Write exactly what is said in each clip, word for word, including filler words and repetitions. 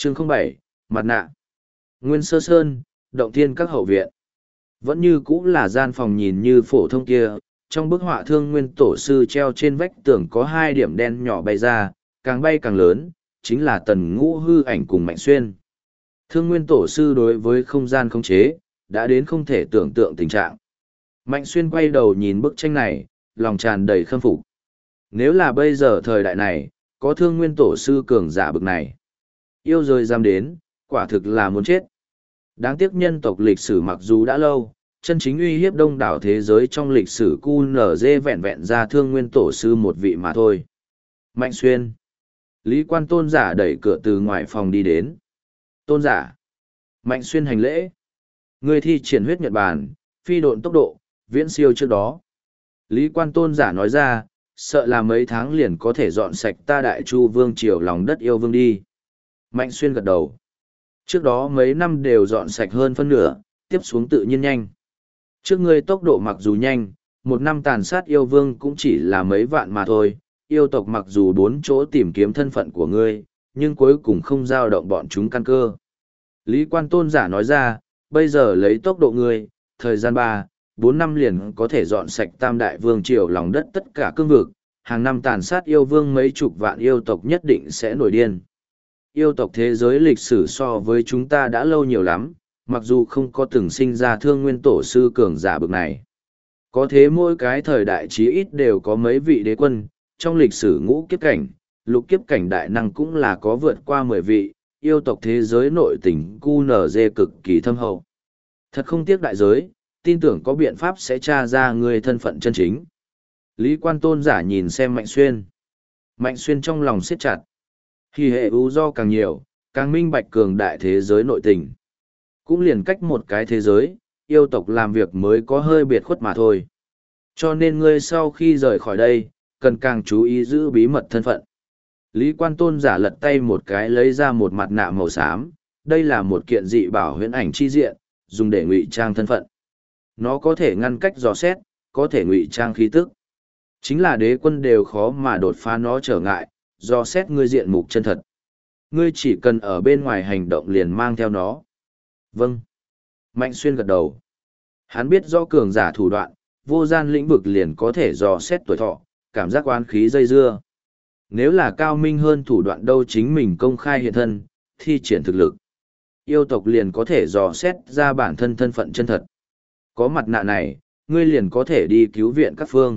Chương không bảy, mặt nạ. Nguyên Sơ Sơn, động thiên các hậu viện. Vẫn như cũ là gian phòng nhìn như phổ thông kia, trong bức họa Thương Nguyên Tổ Sư treo trên vách tường có hai điểm đen nhỏ bay ra, càng bay càng lớn, chính là Tần Ngũ hư ảnh cùng Mạnh Xuyên. Thương Nguyên Tổ Sư đối với không gian khống chế, đã đến không thể tưởng tượng tình trạng. Mạnh Xuyên quay đầu nhìn bức tranh này, lòng tràn đầy khâm phục. Nếu là bây giờ thời đại này, có Thương Nguyên Tổ Sư cường giả bực này, yêu rồi dám đến, quả thực là muốn chết. Đáng tiếc nhân tộc lịch sử mặc dù đã lâu, chân chính uy hiếp đông đảo thế giới trong lịch sử cu nở dê vẹn vẹn ra Thương Nguyên Tổ Sư một vị mà thôi. Mạnh Xuyên. Lý Quan Tôn giả đẩy cửa từ ngoài phòng đi đến. Tôn giả. Mạnh Xuyên hành lễ. Người thi triển huyết nhật bản, phi độn tốc độ, viễn siêu trước đó. Lý Quan Tôn giả nói ra, sợ là mấy tháng liền có thể dọn sạch ta Đại Chu Vương triều lòng đất yêu vương đi. Mạnh Xuyên gật đầu. Trước đó mấy năm đều dọn sạch hơn phân nửa, tiếp xuống tự nhiên nhanh. Trước ngươi tốc độ mặc dù nhanh, một năm tàn sát yêu vương cũng chỉ là mấy vạn mà thôi. Yêu tộc mặc dù bốn chỗ tìm kiếm thân phận của ngươi, nhưng cuối cùng không giao động bọn chúng căn cơ. Lý Quan Tôn giả nói ra, bây giờ lấy tốc độ ngươi, thời gian ba, bốn năm liền có thể dọn sạch tam đại vương triều lòng đất tất cả cương vực, hàng năm tàn sát yêu vương mấy chục vạn yêu tộc nhất định sẽ nổi điên. Yêu tộc thế giới lịch sử so với chúng ta đã lâu nhiều lắm, mặc dù không có từng sinh ra Thương Nguyên Tổ Sư cường giả bực này. Có thế mỗi cái thời đại chí ít đều có mấy vị đế quân, trong lịch sử ngũ kiếp cảnh, lục kiếp cảnh đại năng cũng là có vượt qua mười vị, yêu tộc thế giới nội tình cu nở dê cực kỳ thâm hậu. Thật không tiếc đại giới, tin tưởng có biện pháp sẽ tra ra người thân phận chân chính. Lý Quan Tôn giả nhìn xem Mạnh Xuyên. Mạnh Xuyên trong lòng siết chặt. Khi hệ ưu do càng nhiều, càng minh bạch cường đại thế giới nội tình. Cũng liền cách một cái thế giới, yêu tộc làm việc mới có hơi biệt khuất mà thôi. Cho nên ngươi sau khi rời khỏi đây, cần càng chú ý giữ bí mật thân phận. Lý Quan Tôn giả lật tay một cái lấy ra một mặt nạ màu xám, đây là một kiện dị bảo huyễn ảnh chi diện, dùng để ngụy trang thân phận. Nó có thể ngăn cách dò xét, có thể ngụy trang khí tức. Chính là đế quân đều khó mà đột phá nó trở ngại, dò xét ngươi diện mục chân thật. Ngươi chỉ cần ở bên ngoài hành động liền mang theo nó. Vâng. Mạnh Xuyên gật đầu. Hắn biết do cường giả thủ đoạn, vô gian lĩnh vực liền có thể dò xét tuổi thọ, cảm giác oán khí dây dưa. Nếu là cao minh hơn thủ đoạn đâu chính mình công khai hiện thân, thi triển thực lực. Yêu tộc liền có thể dò xét ra bản thân thân phận chân thật. Có mặt nạ này, ngươi liền có thể đi cứu viện các phương.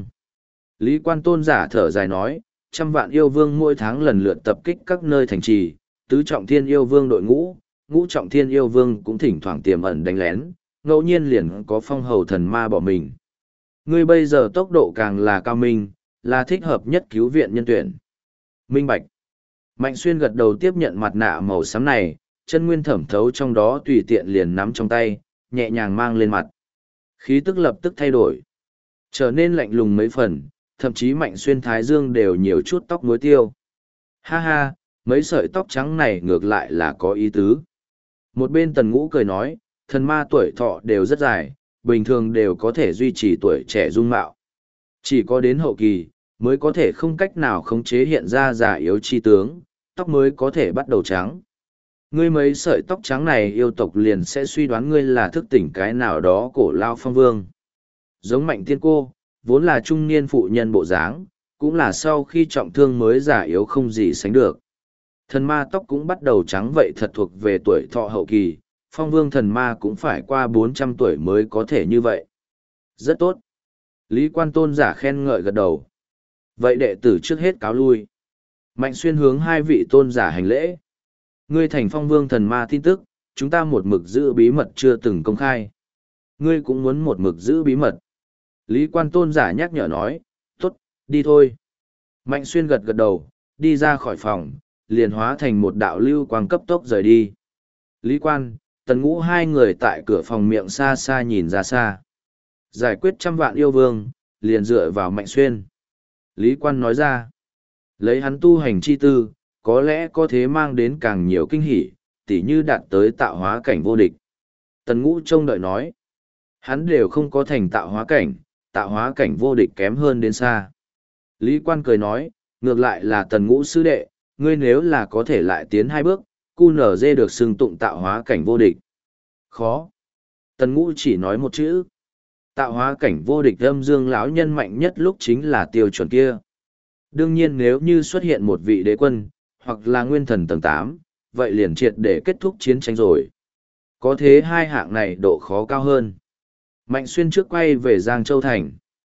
Lý Quan Tôn giả thở dài nói, trăm vạn yêu vương mỗi tháng lần lượt tập kích các nơi thành trì, tứ trọng thiên yêu vương đội ngũ, ngũ trọng thiên yêu vương cũng thỉnh thoảng tiềm ẩn đánh lén, ngẫu nhiên liền có phong hầu thần ma bỏ mình. Ngươi bây giờ tốc độ càng là cao minh, là thích hợp nhất cứu viện nhân tuyển. Minh bạch. Mạnh Xuyên gật đầu tiếp nhận mặt nạ màu xám này, chân nguyên thẩm thấu trong đó tùy tiện liền nắm trong tay, nhẹ nhàng mang lên mặt. Khí tức lập tức thay đổi, trở nên lạnh lùng mấy phần, thậm chí Mạnh Xuyên thái dương đều nhiều chút tóc muối tiêu. Ha ha, mấy sợi tóc trắng này ngược lại là có ý tứ. Một bên Tần Ngũ cười nói, thần ma tuổi thọ đều rất dài, bình thường đều có thể duy trì tuổi trẻ dung mạo. Chỉ có đến hậu kỳ, mới có thể không cách nào khống chế hiện ra già yếu chi tướng, tóc mới có thể bắt đầu trắng. Ngươi mấy sợi tóc trắng này yêu tộc liền sẽ suy đoán ngươi là thức tỉnh cái nào đó cổ lao phong vương. Giống Mạnh Tiên Cô, vốn là trung niên phụ nhân bộ dáng, cũng là sau khi trọng thương mới già yếu không gì sánh được. Thần ma tóc cũng bắt đầu trắng vậy thật thuộc về tuổi thọ hậu kỳ, phong vương thần ma cũng phải qua bốn trăm tuổi mới có thể như vậy. Rất tốt. Lý Quan Tôn giả khen ngợi gật đầu. Vậy đệ tử trước hết cáo lui. Mạnh Xuyên hướng hai vị tôn giả hành lễ. Ngươi thành phong vương thần ma tin tức, chúng ta một mực giữ bí mật chưa từng công khai. Ngươi cũng muốn một mực giữ bí mật. Lý Quan Tôn giả nhắc nhở nói, tốt, đi thôi. Mạnh Xuyên gật gật đầu, đi ra khỏi phòng, liền hóa thành một đạo lưu quang cấp tốc rời đi. Lý Quan, Tần Ngũ hai người tại cửa phòng miệng xa xa nhìn ra xa. Giải quyết trăm vạn yêu vương, liền dựa vào Mạnh Xuyên. Lý Quan nói ra, lấy hắn tu hành chi tư, có lẽ có thế mang đến càng nhiều kinh hỉ, tỉ như đạt tới tạo hóa cảnh vô địch. Tần Ngũ trông đợi nói, hắn đều không có thành tạo hóa cảnh, tạo hóa cảnh vô địch kém hơn đến xa. Lý Quan cười nói, ngược lại là Tần Ngũ sư đệ, ngươi nếu là có thể lại tiến hai bước, Cu nở dê được xưng tụng tạo hóa cảnh vô địch. Khó. Tần Ngũ chỉ nói một chữ. Tạo hóa cảnh vô địch âm dương lão nhân mạnh nhất lúc chính là tiêu chuẩn kia. Đương nhiên nếu như xuất hiện một vị đế quân, hoặc là nguyên thần tầng tám, vậy liền triệt để kết thúc chiến tranh rồi. Có thế hai hạng này độ khó cao hơn. Mạnh Xuyên trước quay về Giang Châu Thành.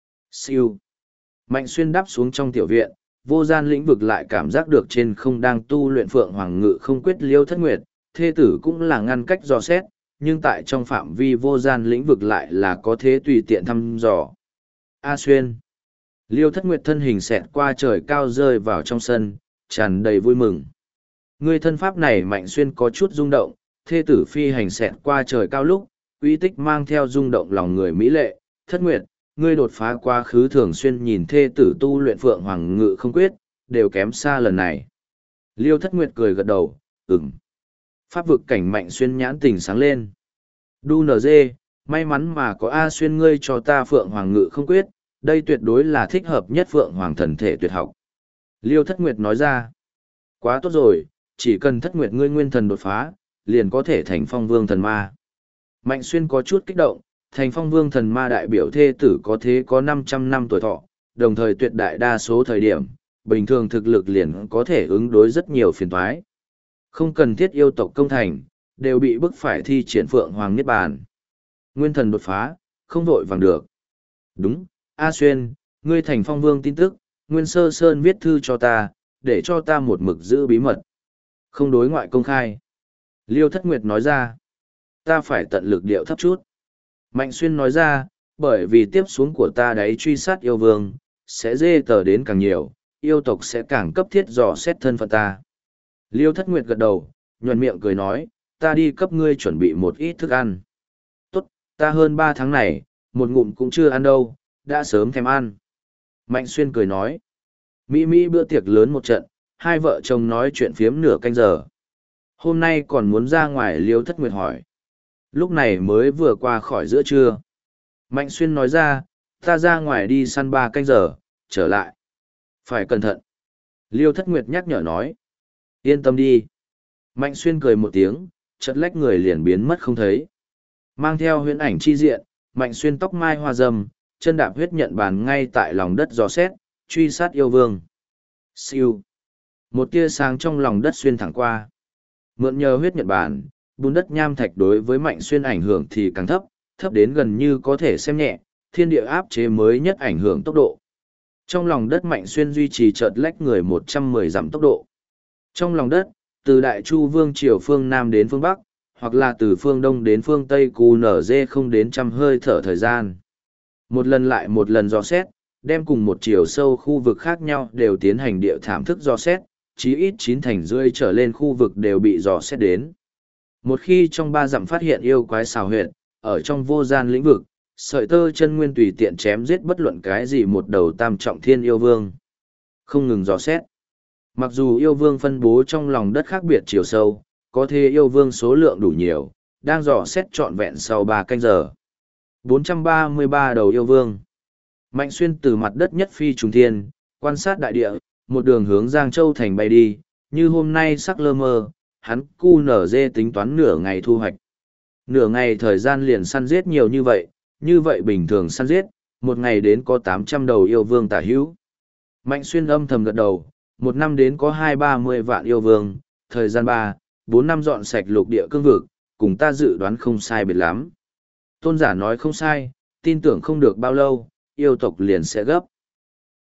Siêu. Mạnh Xuyên đáp xuống trong tiểu viện, vô gian lĩnh vực lại cảm giác được trên không đang tu luyện Phượng Hoàng Ngự không quyết Liêu Thất Nguyệt, thê tử cũng là ngăn cách dò xét, nhưng tại trong phạm vi vô gian lĩnh vực lại là có thế tùy tiện thăm dò. A Xuyên. Liêu Thất Nguyệt thân hình xẹt qua trời cao rơi vào trong sân, tràn đầy vui mừng. Người thân pháp này Mạnh Xuyên có chút rung động, thê tử phi hành xẹt qua trời cao lúc, uy tích mang theo rung động lòng người mỹ lệ. Thất Nguyệt, ngươi đột phá quá khứ thường xuyên nhìn thê tử tu luyện Phượng Hoàng Ngự không quyết, đều kém xa lần này. Liêu Thất Nguyệt cười gật đầu, ừm. Pháp vực cảnh Mạnh Xuyên nhãn tình sáng lên. Đu nờ dê, may mắn mà có A Xuyên ngươi cho ta Phượng Hoàng Ngự không quyết, đây tuyệt đối là thích hợp nhất Phượng Hoàng thần thể tuyệt học. Liêu Thất Nguyệt nói ra, quá tốt rồi, chỉ cần Thất Nguyệt ngươi nguyên thần đột phá, liền có thể thành phong vương thần ma. Mạnh Xuyên có chút kích động, thành phong vương thần ma đại biểu thê tử có thế có năm trăm năm tuổi thọ, đồng thời tuyệt đại đa số thời điểm, bình thường thực lực liền có thể ứng đối rất nhiều phiền toái. Không cần thiết yêu tộc công thành, đều bị bức phải thi triển Phượng Hoàng Niết Bàn. Nguyên thần đột phá, không vội vàng được. Đúng, A Xuyên, ngươi thành phong vương tin tức, Nguyên Sơ Sơn viết thư cho ta, để cho ta một mực giữ bí mật. Không đối ngoại công khai. Liêu Thất Nguyệt nói ra, ta phải tận lực điệu thấp chút. Mạnh Xuyên nói ra, bởi vì tiếp xuống của ta đấy truy sát yêu vương, sẽ dê tờ đến càng nhiều, yêu tộc sẽ càng cấp thiết dò xét thân phận ta. Liêu Thất Nguyệt gật đầu, nhuận miệng cười nói, ta đi cấp ngươi chuẩn bị một ít thức ăn. Tốt, ta hơn ba tháng này, một ngụm cũng chưa ăn đâu, đã sớm thèm ăn. Mạnh Xuyên cười nói, Mỹ Mỹ bữa tiệc lớn một trận, hai vợ chồng nói chuyện phiếm nửa canh giờ. Hôm nay còn muốn ra ngoài Liêu Thất Nguyệt hỏi. Lúc này mới vừa qua khỏi giữa trưa. Mạnh Xuyên nói ra, ta ra ngoài đi săn ba canh giờ, trở lại. Phải cẩn thận. Liêu Thất Nguyệt nhắc nhở nói. Yên tâm đi. Mạnh Xuyên cười một tiếng, chợt lách người liền biến mất không thấy. Mang theo huyễn ảnh chi diện, Mạnh Xuyên tóc mai hoa râm, chân đạp huyết nhận bàn ngay tại lòng đất gió xét, truy sát yêu vương. Siêu. Một tia sáng trong lòng đất xuyên thẳng qua. Mượn nhờ huyết nhận bàn, bùn đất nham thạch đối với Mạnh Xuyên ảnh hưởng thì càng thấp, thấp đến gần như có thể xem nhẹ, thiên địa áp chế mới nhất ảnh hưởng tốc độ. Trong lòng đất Mạnh Xuyên duy trì chợt lách người một trăm mười dặm tốc độ. Trong lòng đất, từ Đại Chu Vương triều phương Nam đến phương Bắc, hoặc là từ phương Đông đến phương Tây cù nở dê không đến trăm hơi thở thời gian. Một lần lại một lần dò xét, đem cùng một chiều sâu khu vực khác nhau đều tiến hành địa thảm thức dò xét, chí ít chín thành rưỡi trở lên khu vực đều bị dò xét đến. Một khi trong ba dặm phát hiện yêu quái xào huyệt, ở trong vô gian lĩnh vực, sợi tơ chân nguyên tùy tiện chém giết bất luận cái gì một đầu tam trọng thiên yêu vương. Không ngừng dò xét. Mặc dù yêu vương phân bố trong lòng đất khác biệt chiều sâu, có thể yêu vương số lượng đủ nhiều, đang dò xét trọn vẹn sau ba canh giờ. bốn trăm ba mươi ba đầu yêu vương. Mạnh Xuyên từ mặt đất nhất phi trùng thiên, quan sát đại địa, một đường hướng Giang Châu thành bay đi, như hôm nay sắc lơ mơ, hắn cu nở dê tính toán nửa ngày thu hoạch. Nửa ngày thời gian liền săn giết nhiều như vậy, như vậy bình thường săn giết, một ngày đến có tám trăm đầu yêu vương tả hữu. Mạnh Xuyên âm thầm gật đầu, một năm đến có hai ba mươi vạn yêu vương, thời gian ba, bốn năm dọn sạch lục địa cương vực, cùng ta dự đoán không sai biệt lắm. Tôn giả nói không sai, tin tưởng không được bao lâu, yêu tộc liền sẽ gấp.